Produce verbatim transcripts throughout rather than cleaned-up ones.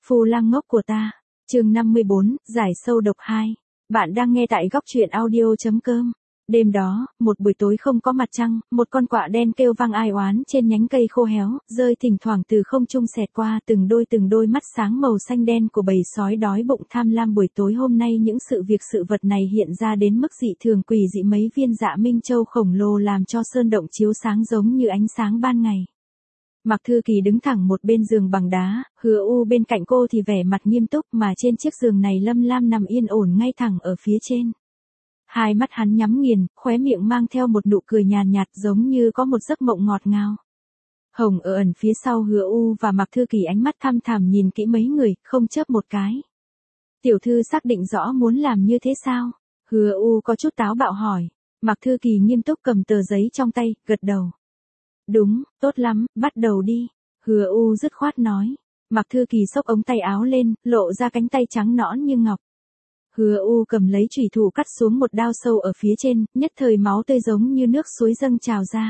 Phu lang ngốc của ta. Chương năm mươi bốn, giải sâu độc hai. Bạn đang nghe tại góc truyện audio.com. Đêm đó, một buổi tối không có mặt trăng, một con quạ đen kêu vang ai oán trên nhánh cây khô héo, rơi thỉnh thoảng từ không trung xẹt qua từng đôi từng đôi mắt sáng màu xanh đen của bầy sói đói bụng tham lam. Buổi tối hôm nay những sự việc sự vật này hiện ra đến mức dị thường quỷ dị, mấy viên dạ minh châu khổng lồ làm cho sơn động chiếu sáng giống như ánh sáng ban ngày. Mạc Thư Kỳ đứng thẳng một bên giường bằng đá, Hứa U bên cạnh cô thì vẻ mặt nghiêm túc, mà trên chiếc giường này Lâm Lam nằm yên ổn ngay thẳng ở phía trên. Hai mắt hắn nhắm nghiền, khóe miệng mang theo một nụ cười nhàn nhạt, giống như có một giấc mộng ngọt ngào. Hồng ở ẩn phía sau Hứa U và Mạc Thư Kỳ ánh mắt thăm thẳm nhìn kỹ mấy người, không chớp một cái. Tiểu thư xác định rõ muốn làm như thế sao? Hứa U có chút táo bạo hỏi. Mạc Thư Kỳ nghiêm túc cầm tờ giấy trong tay, gật đầu. Đúng, tốt lắm, bắt đầu đi. Hứa U dứt khoát nói. Mạc Thư Kỳ xốc ống tay áo lên, lộ ra cánh tay trắng nõn như ngọc. Hứa U cầm lấy chủy thủ cắt xuống một đao sâu ở phía trên, nhất thời máu tươi giống như nước suối dâng trào ra.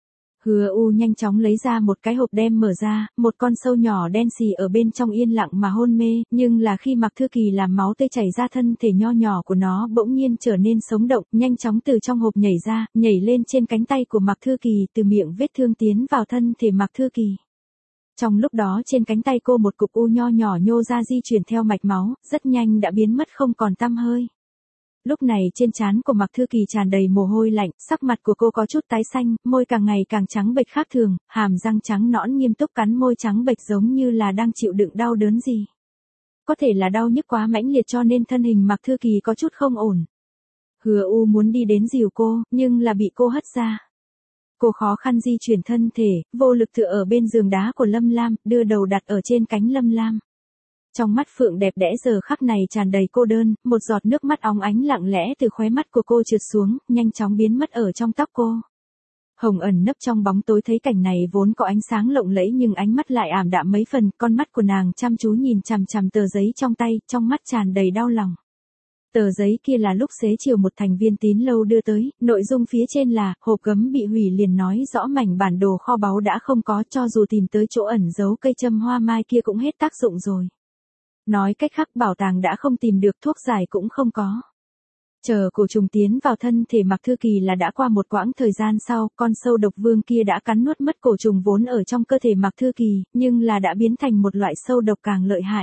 Hứa U nhanh chóng lấy ra một cái hộp đem mở ra, một con sâu nhỏ đen xì ở bên trong yên lặng mà hôn mê, nhưng là khi Mạc Thư Kỳ làm máu tươi chảy ra, thân thể nho nhỏ của nó bỗng nhiên trở nên sống động, nhanh chóng từ trong hộp nhảy ra, nhảy lên trên cánh tay của Mạc Thư Kỳ, từ miệng vết thương tiến vào thân thể Mạc Thư Kỳ. Trong lúc đó trên cánh tay cô một cục u nho nhỏ nhô ra di chuyển theo mạch máu, rất nhanh đã biến mất không còn tăm hơi. Lúc này trên trán của Mạc Thư Kỳ tràn đầy mồ hôi lạnh, sắc mặt của cô có chút tái xanh, môi càng ngày càng trắng bệch khác thường, hàm răng trắng nõn nghiêm túc cắn môi trắng bệch giống như là đang chịu đựng đau đớn gì. Có thể là đau nhức quá mãnh liệt cho nên thân hình Mạc Thư Kỳ có chút không ổn. Hứa U muốn đi đến dìu cô, nhưng là bị cô hất ra. Cô khó khăn di chuyển thân thể, vô lực tựa ở bên giường đá của Lâm Lam, đưa đầu đặt ở trên cánh Lâm Lam. Trong mắt phượng đẹp đẽ giờ khắc này tràn đầy cô đơn, một giọt nước mắt óng ánh lặng lẽ từ khóe mắt của cô trượt xuống, nhanh chóng biến mất ở trong tóc cô. Hồng ẩn nấp trong bóng tối thấy cảnh này vốn có ánh sáng lộng lẫy nhưng ánh mắt lại ảm đạm mấy phần, con mắt của nàng chăm chú nhìn chằm chằm tờ giấy trong tay, trong mắt tràn đầy đau lòng. Tờ giấy kia là lúc xế chiều một thành viên tín lâu đưa tới, nội dung phía trên là, hộp gấm bị hủy liền nói rõ mảnh bản đồ kho báu đã không có, cho dù tìm tới chỗ ẩn giấu cây châm hoa mai kia cũng hết tác dụng rồi. Nói cách khác bảo tàng đã không tìm được, thuốc giải cũng không có. Chờ cổ trùng tiến vào thân thể Mạc Thư Kỳ là đã qua một quãng thời gian sau, con sâu độc vương kia đã cắn nuốt mất cổ trùng vốn ở trong cơ thể Mạc Thư Kỳ, nhưng là đã biến thành một loại sâu độc càng lợi hại.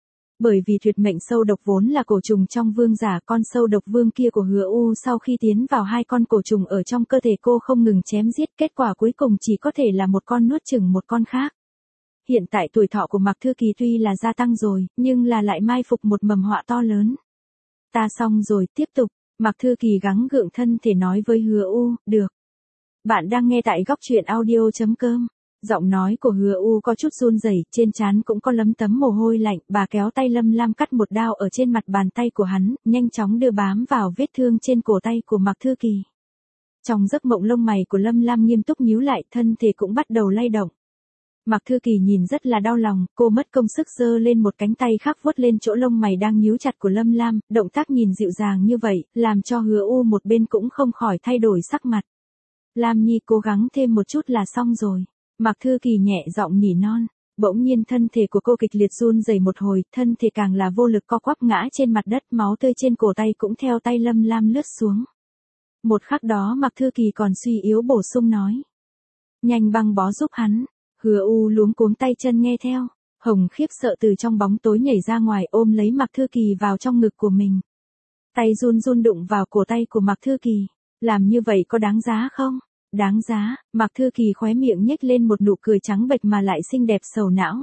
Bởi vì tuyệt mệnh sâu độc vốn là cổ trùng trong vương giả, con sâu độc vương kia của Hứa U sau khi tiến vào hai con cổ trùng ở trong cơ thể cô không ngừng chém giết, kết quả cuối cùng chỉ có thể là một con nuốt chửng một con khác. Hiện tại tuổi thọ của Mạc Thư Kỳ tuy là gia tăng rồi, nhưng là lại mai phục một mầm họa to lớn. Ta xong rồi, tiếp tục. Mạc Thư Kỳ gắng gượng thân thể nói với Hứa U, được. Bạn đang nghe tại góc truyện audio.com. Giọng nói của Hứa U có chút run rẩy, trên trán cũng có lấm tấm mồ hôi lạnh, bà kéo tay Lâm Lam cắt một đao ở trên mặt bàn tay của hắn, nhanh chóng đưa bám vào vết thương trên cổ tay của Mạc Thư Kỳ. Trong giấc mộng lông mày của Lâm Lam nghiêm túc nhíu lại, thân thể cũng bắt đầu lay động. Mạc Thư Kỳ nhìn rất là đau lòng, cô mất công sức giơ lên một cánh tay khác vuốt lên chỗ lông mày đang nhíu chặt của Lâm Lam, động tác nhìn dịu dàng như vậy, làm cho Hứa U một bên cũng không khỏi thay đổi sắc mặt. Lam Nhi cố gắng thêm một chút là xong rồi. Mạc Thư Kỳ nhẹ giọng nỉ non, bỗng nhiên thân thể của cô kịch liệt run rẩy một hồi, thân thể càng là vô lực co quắp ngã trên mặt đất, máu tươi trên cổ tay cũng theo tay Lâm Lam lướt xuống. Một khắc đó Mạc Thư Kỳ còn suy yếu bổ sung nói. Nhanh băng bó giúp hắn. Hứa U luống cuống tay chân nghe theo, Hồng khiếp sợ từ trong bóng tối nhảy ra ngoài ôm lấy Mạc Thư Kỳ vào trong ngực của mình. Tay run run đụng vào cổ tay của Mạc Thư Kỳ, làm như vậy có đáng giá không? Đáng giá. Mạc Thư Kỳ khóe miệng nhếch lên một nụ cười trắng bệch mà lại xinh đẹp sầu não.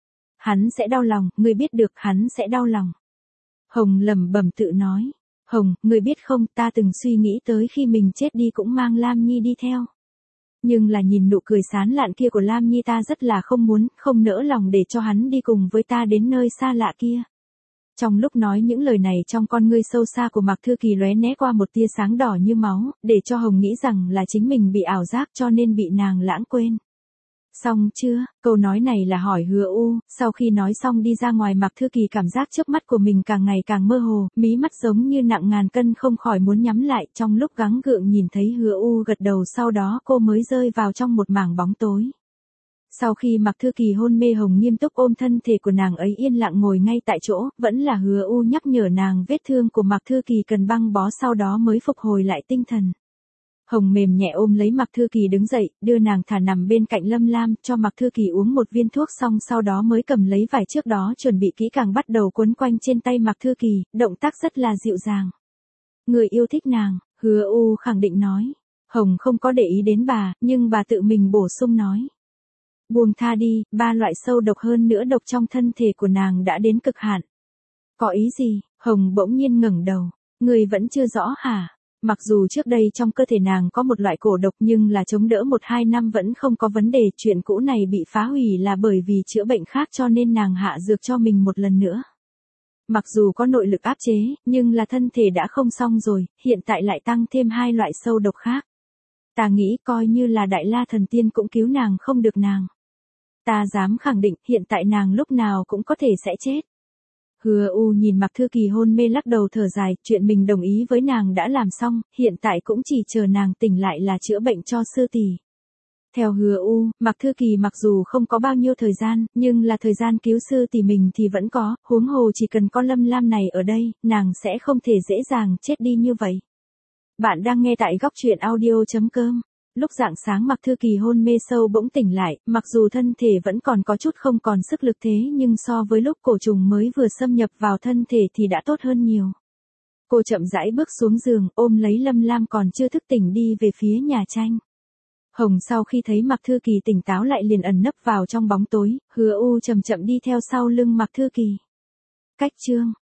Hắn sẽ đau lòng, ngươi biết được, hắn sẽ đau lòng. Hồng lẩm bẩm tự nói. Hồng, ngươi biết không, ta từng suy nghĩ tới khi mình chết đi cũng mang Lam Nhi đi theo. Nhưng là nhìn nụ cười sán lạn kia của Lam Nhi ta rất là không muốn, không nỡ lòng để cho hắn đi cùng với ta đến nơi xa lạ kia. Trong lúc nói những lời này trong con ngươi sâu xa của Mạc Thư Kỳ lóe né qua một tia sáng đỏ như máu, để cho Hồng nghĩ rằng là chính mình bị ảo giác cho nên bị nàng lãng quên. Xong chưa? Câu nói này là hỏi Hứa U, sau khi nói xong đi ra ngoài Mạc Thư Kỳ cảm giác trước mắt của mình càng ngày càng mơ hồ, mí mắt giống như nặng ngàn cân không khỏi muốn nhắm lại, trong lúc gắng gượng nhìn thấy Hứa U gật đầu sau đó cô mới rơi vào trong một mảng bóng tối. Sau khi Mạc Thư Kỳ hôn mê, Hồng nghiêm túc ôm thân thể của nàng ấy yên lặng ngồi ngay tại chỗ, vẫn là Hứa U nhắc nhở nàng vết thương của Mạc Thư Kỳ cần băng bó, sau đó mới phục hồi lại tinh thần. Hồng mềm nhẹ ôm lấy Mạc Thư Kỳ đứng dậy, đưa nàng thả nằm bên cạnh Lâm Lam, cho Mạc Thư Kỳ uống một viên thuốc xong sau đó mới cầm lấy vải trước đó chuẩn bị kỹ càng bắt đầu quấn quanh trên tay Mạc Thư Kỳ, động tác rất là dịu dàng. Người yêu thích nàng, Hứa U khẳng định nói. Hồng không có để ý đến bà, nhưng bà tự mình bổ sung nói. Buông tha đi, ba loại sâu độc hơn nữa độc trong thân thể của nàng đã đến cực hạn. Có ý gì? Hồng bỗng nhiên ngẩng đầu. Người vẫn chưa rõ hả? Mặc dù trước đây trong cơ thể nàng có một loại cổ độc nhưng là chống đỡ một hai năm vẫn không có vấn đề, chuyện cũ này bị phá hủy là bởi vì chữa bệnh khác cho nên nàng hạ dược cho mình một lần nữa. Mặc dù có nội lực áp chế, nhưng là thân thể đã không xong rồi, hiện tại lại tăng thêm hai loại sâu độc khác. Ta nghĩ coi như là Đại La Thần Tiên cũng cứu nàng không được nàng. Ta dám khẳng định hiện tại nàng lúc nào cũng có thể sẽ chết. Hứa U nhìn Mạc Thư Kỳ hôn mê lắc đầu thở dài, chuyện mình đồng ý với nàng đã làm xong, hiện tại cũng chỉ chờ nàng tỉnh lại là chữa bệnh cho sư tỷ. Theo Hứa U, Mạc Thư Kỳ mặc dù không có bao nhiêu thời gian, nhưng là thời gian cứu sư tỷ mình thì vẫn có, huống hồ chỉ cần có Lâm Lam này ở đây, nàng sẽ không thể dễ dàng chết đi như vậy. Bạn đang nghe tại góc truyện audio chấm com. Lúc rạng sáng Mạc Thư Kỳ hôn mê sâu bỗng tỉnh lại, mặc dù thân thể vẫn còn có chút không còn sức lực thế nhưng so với lúc cổ trùng mới vừa xâm nhập vào thân thể thì đã tốt hơn nhiều. Cô chậm rãi bước xuống giường, ôm lấy Lâm Lam còn chưa thức tỉnh đi về phía nhà tranh. Hồng sau khi thấy Mạc Thư Kỳ tỉnh táo lại liền ẩn nấp vào trong bóng tối, Hứa U chậm chậm đi theo sau lưng Mạc Thư Kỳ. Cách chương